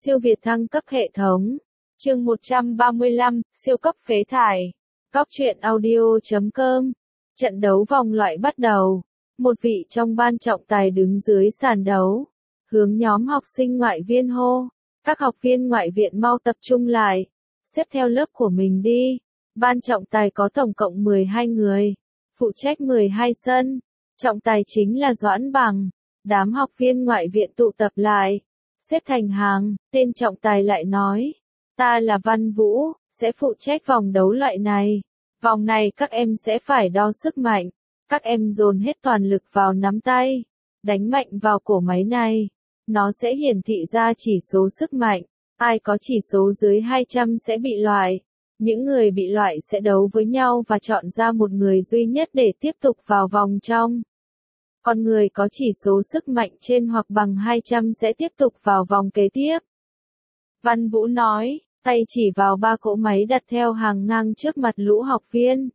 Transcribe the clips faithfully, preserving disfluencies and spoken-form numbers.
Siêu việt thăng cấp hệ thống. Chương một trăm ba mươi lăm, siêu cấp phế thải. Góc truyện audio chấm com. Trận đấu vòng loại bắt đầu. Một vị trong ban trọng tài đứng dưới sàn đấu. Hướng nhóm học sinh ngoại viên hô. Các học viên ngoại viện mau tập trung lại. Xếp theo lớp của mình đi. Ban trọng tài có tổng cộng mười hai người. Phụ trách mười hai sân. Trọng tài chính là Doãn Bằng. Đám học viên ngoại viện tụ tập lại. Xếp thành hàng, tên trọng tài lại nói. Ta là Văn Vũ, sẽ phụ trách vòng đấu loại này. Vòng này các em sẽ phải đo sức mạnh. Các em dồn hết toàn lực vào nắm tay. Đánh mạnh vào cổ máy này. Nó sẽ hiển thị ra chỉ số sức mạnh. Ai có chỉ số dưới hai trăm sẽ bị loại. Những người bị loại sẽ đấu với nhau và chọn ra một người duy nhất để tiếp tục vào vòng trong. Còn người có chỉ số sức mạnh trên hoặc bằng hai trăm sẽ tiếp tục vào vòng kế tiếp. Văn Vũ nói, tay chỉ vào ba cỗ máy đặt theo hàng ngang trước mặt lũ học viên.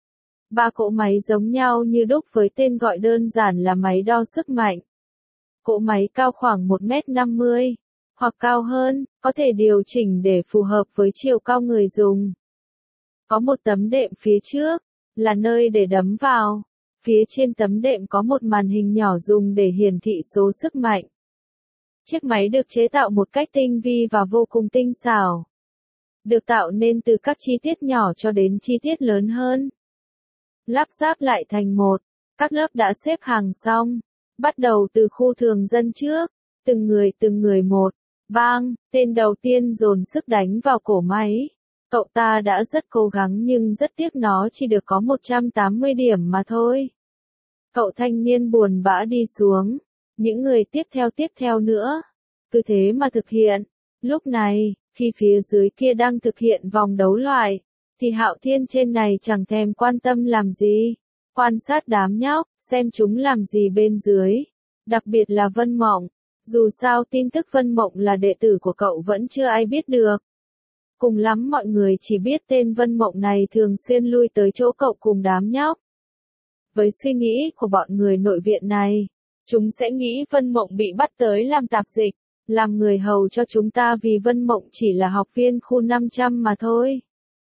Ba cỗ máy giống nhau như đúc với tên gọi đơn giản là máy đo sức mạnh. Cỗ máy cao khoảng một mét năm mươi, hoặc cao hơn, có thể điều chỉnh để phù hợp với chiều cao người dùng. Có một tấm đệm phía trước, là nơi để đấm vào. Phía trên tấm đệm có một màn hình nhỏ dùng để hiển thị số sức mạnh. Chiếc máy được chế tạo một cách tinh vi và vô cùng tinh xảo. Được tạo nên từ các chi tiết nhỏ cho đến chi tiết lớn hơn. Lắp ráp lại thành một, các lớp đã xếp hàng xong. Bắt đầu từ khu thường dân trước, từng người từng người một. Bang, tên đầu tiên dồn sức đánh vào cổ máy. Cậu ta đã rất cố gắng nhưng rất tiếc nó chỉ được có một trăm tám mươi điểm mà thôi. Cậu thanh niên buồn bã đi xuống. Những người tiếp theo tiếp theo nữa. Cứ thế mà thực hiện. Lúc này, khi phía dưới kia đang thực hiện vòng đấu loại, thì Hạo Thiên trên này chẳng thèm quan tâm làm gì. Quan sát đám nhóc, xem chúng làm gì bên dưới. Đặc biệt là Vân Mộng. Dù sao tin tức Vân Mộng là đệ tử của cậu vẫn chưa ai biết được. Cùng lắm mọi người chỉ biết tên Vân Mộng này thường xuyên lui tới chỗ cậu cùng đám nhóc. Với suy nghĩ của bọn người nội viện này, chúng sẽ nghĩ Vân Mộng bị bắt tới làm tạp dịch, làm người hầu cho chúng ta vì Vân Mộng chỉ là học viên khu năm trăm mà thôi.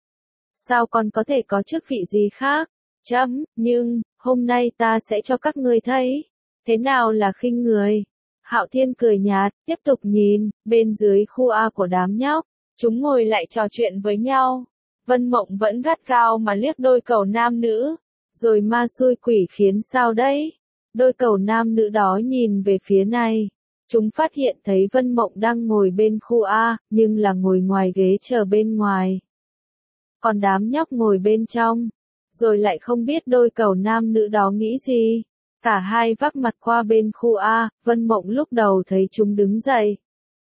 Sao còn có thể có chức vị gì khác? Chấm, nhưng, hôm nay ta sẽ cho các ngươi thấy, thế nào là khinh người. Hạo Thiên cười nhạt, tiếp tục nhìn, bên dưới khu A của đám nhóc. Chúng ngồi lại trò chuyện với nhau. Vân Mộng vẫn gắt gao mà liếc đôi cẩu nam nữ. Rồi ma xui quỷ khiến sao đấy? Đôi cẩu nam nữ đó nhìn về phía này. Chúng phát hiện thấy Vân Mộng đang ngồi bên khu A, nhưng là ngồi ngoài ghế chờ bên ngoài. Còn đám nhóc ngồi bên trong. Rồi lại không biết đôi cẩu nam nữ đó nghĩ gì. Cả hai vác mặt qua bên khu A, Vân Mộng lúc đầu thấy chúng đứng dậy.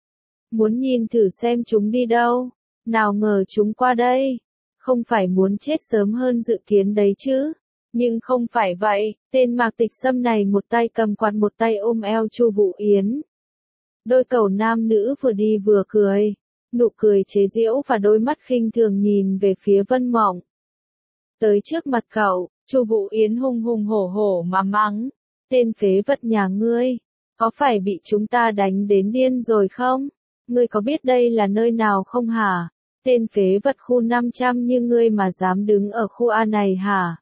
Muốn nhìn thử xem chúng đi đâu. Nào ngờ chúng qua đây. Không phải muốn chết sớm hơn dự kiến đấy chứ. Nhưng không phải vậy, tên Mạc Tịch Sâm này một tay cầm quạt một tay ôm eo Chu Vũ Yến. Đôi cẩu nam nữ vừa đi vừa cười. Nụ cười chế giễu và đôi mắt khinh thường nhìn về phía Vân Mộng. Tới trước mặt cậu, Chu Vũ Yến hùng hùng hổ hổ mà mắng. Tên phế vật nhà ngươi, có phải bị chúng ta đánh đến điên rồi không? Ngươi có biết đây là nơi nào không hả? Tên phế vật khu năm trăm như ngươi mà dám đứng ở khu A này hả?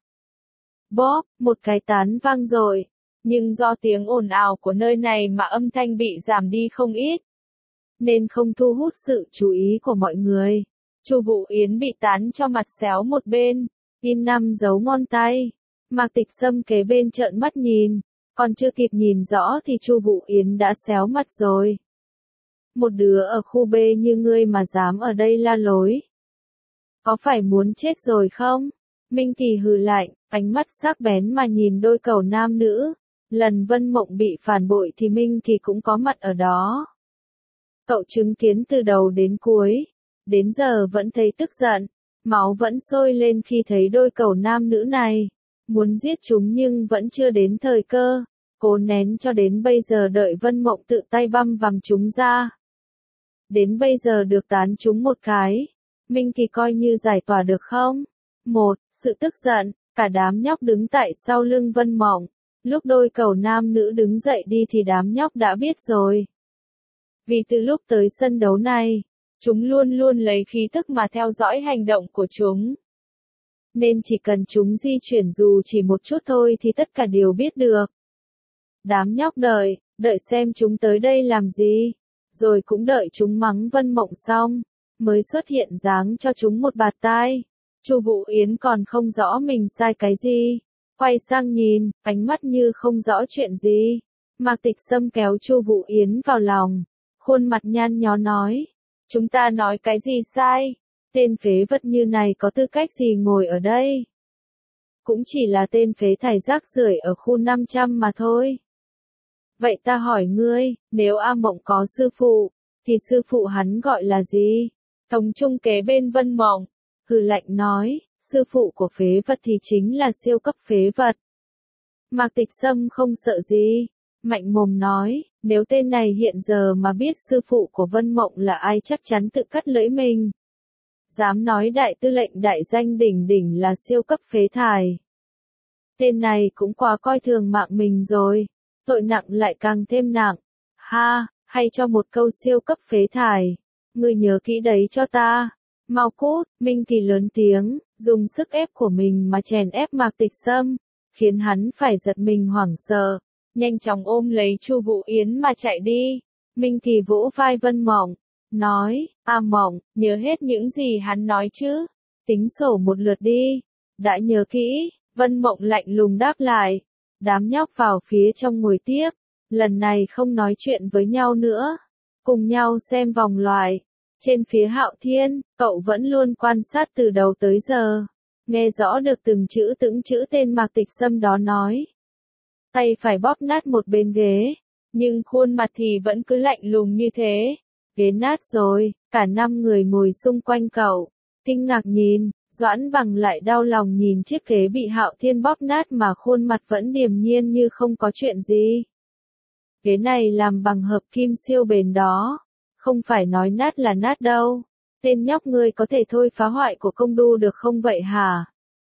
Bóp, một cái tán vang dội. Nhưng do tiếng ồn ào của nơi này mà âm thanh bị giảm đi không ít. Nên không thu hút sự chú ý của mọi người. Chu Vũ Yến bị tán cho mặt xéo một bên. In năm giấu ngón tay. Mạc Tịch Sâm kế bên trợn mắt nhìn. Còn chưa kịp nhìn rõ thì Chu Vũ Yến đã xéo mặt rồi. Một đứa ở khu B như ngươi mà dám ở đây la lối. Có phải muốn chết rồi không? Minh Kỳ hừ lạnh, ánh mắt sắc bén mà nhìn đôi cẩu nam nữ. Lần Vân Mộng bị phản bội thì Minh Kỳ cũng có mặt ở đó. Cậu chứng kiến từ đầu đến cuối. Đến giờ vẫn thấy tức giận. Máu vẫn sôi lên khi thấy đôi cẩu nam nữ này. Muốn giết chúng nhưng vẫn chưa đến thời cơ. Cố nén cho đến bây giờ đợi Vân Mộng tự tay băm vằm chúng ra. Đến bây giờ được tán chúng một cái. Minh Kỳ coi như giải tỏa được không? Một, sự tức giận, cả đám nhóc đứng tại sau lưng Vân Mộng. Lúc đôi cẩu nam nữ đứng dậy đi thì đám nhóc đã biết rồi. Vì từ lúc tới sân đấu này, chúng luôn luôn lấy khí tức mà theo dõi hành động của chúng. Nên chỉ cần chúng di chuyển dù chỉ một chút thôi thì tất cả đều biết được. Đám nhóc đợi, đợi xem chúng tới đây làm gì, rồi cũng đợi chúng mắng Vân Mộng xong, mới xuất hiện giáng cho chúng một bạt tai. Chu Vũ Yến còn không rõ mình sai cái gì, quay sang nhìn, ánh mắt như không rõ chuyện gì. Mạc Tịch Sâm kéo Chu Vũ Yến vào lòng, khuôn mặt nhăn nhó nói, chúng ta nói cái gì sai? Tên phế vật như này có tư cách gì ngồi ở đây? Cũng chỉ là tên phế thải rác rưởi ở khu năm trăm mà thôi. Vậy ta hỏi ngươi, nếu A Mộng có sư phụ, thì sư phụ hắn gọi là gì? Tống Trung kế bên Vân Mộng, hừ lạnh nói, sư phụ của phế vật thì chính là siêu cấp phế vật. Mạc Tịch Sâm không sợ gì, mạnh mồm nói, nếu tên này hiện giờ mà biết sư phụ của Vân Mộng là ai chắc chắn tự cắt lưỡi mình. Dám nói đại tư lệnh đại danh đỉnh đỉnh là siêu cấp phế thải. Tên này cũng quá coi thường mạng mình rồi, tội nặng lại càng thêm nặng. Ha, hay cho một câu siêu cấp phế thải. Ngươi nhớ kỹ đấy cho ta. Mau cút, Minh Kỳ lớn tiếng, dùng sức ép của mình mà chèn ép Mạc Tịch Sâm, khiến hắn phải giật mình hoảng sợ, nhanh chóng ôm lấy Chu Vũ Yến mà chạy đi. Minh Kỳ vỗ vai Vân Mộng, nói, A Mộng, nhớ hết những gì hắn nói chứ, tính sổ một lượt đi. Đã nhớ kỹ, Vân Mộng lạnh lùng đáp lại. Đám nhóc vào phía trong ngồi tiếp, lần này không nói chuyện với nhau nữa, cùng nhau xem vòng loại. Trên phía Hạo Thiên, cậu vẫn luôn quan sát từ đầu tới giờ, nghe rõ được từng chữ từng chữ tên Mạc Tịch Sâm đó nói. Tay phải bóp nát một bên ghế, nhưng khuôn mặt thì vẫn cứ lạnh lùng như thế. Ghế nát rồi, cả năm người ngồi xung quanh cậu, kinh ngạc nhìn, Doãn Bằng lại đau lòng nhìn chiếc ghế bị Hạo Thiên bóp nát mà khuôn mặt vẫn điềm nhiên như không có chuyện gì. Ghế này làm bằng hợp kim siêu bền đó, không phải nói nát là nát đâu. Tên nhóc ngươi có thể thôi phá hoại của công đu được không vậy hả?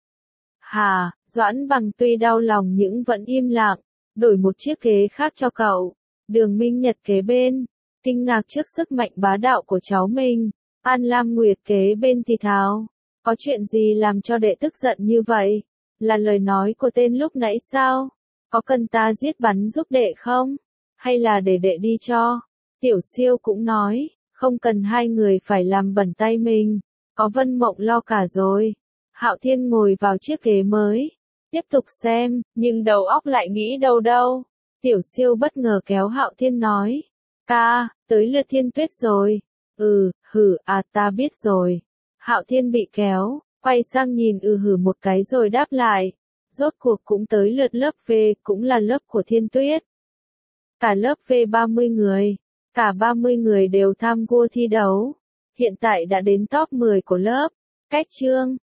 Hà, Doãn Bằng tuy đau lòng nhưng vẫn im lặng, đổi một chiếc ghế khác cho cậu. Đường Minh Nhật kế bên, kinh ngạc trước sức mạnh bá đạo của cháu mình. An Lam Nguyệt kế bên thì thào, có chuyện gì làm cho đệ tức giận như vậy? Là lời nói của tên lúc nãy sao? Có cần ta giết bắn giúp đệ không? Hay là để đệ đi cho? Tiểu Siêu cũng nói, không cần hai người phải làm bẩn tay mình, có Vân Mộng lo cả rồi. Hạo Thiên ngồi vào chiếc ghế mới, tiếp tục xem, nhưng đầu óc lại nghĩ đâu đâu. Tiểu Siêu bất ngờ kéo Hạo Thiên nói, ca, tới lượt Thiên Tuyết rồi. Ừ, hử, à ta biết rồi. Hạo Thiên bị kéo, quay sang nhìn ừ hử một cái rồi đáp lại. Rốt cuộc cũng tới lượt lớp V, cũng là lớp của Thiên Tuyết. Cả lớp V ba mươi người, cả ba mươi người đều tham gia thi đấu. Hiện tại đã đến top mười của lớp. Cách chương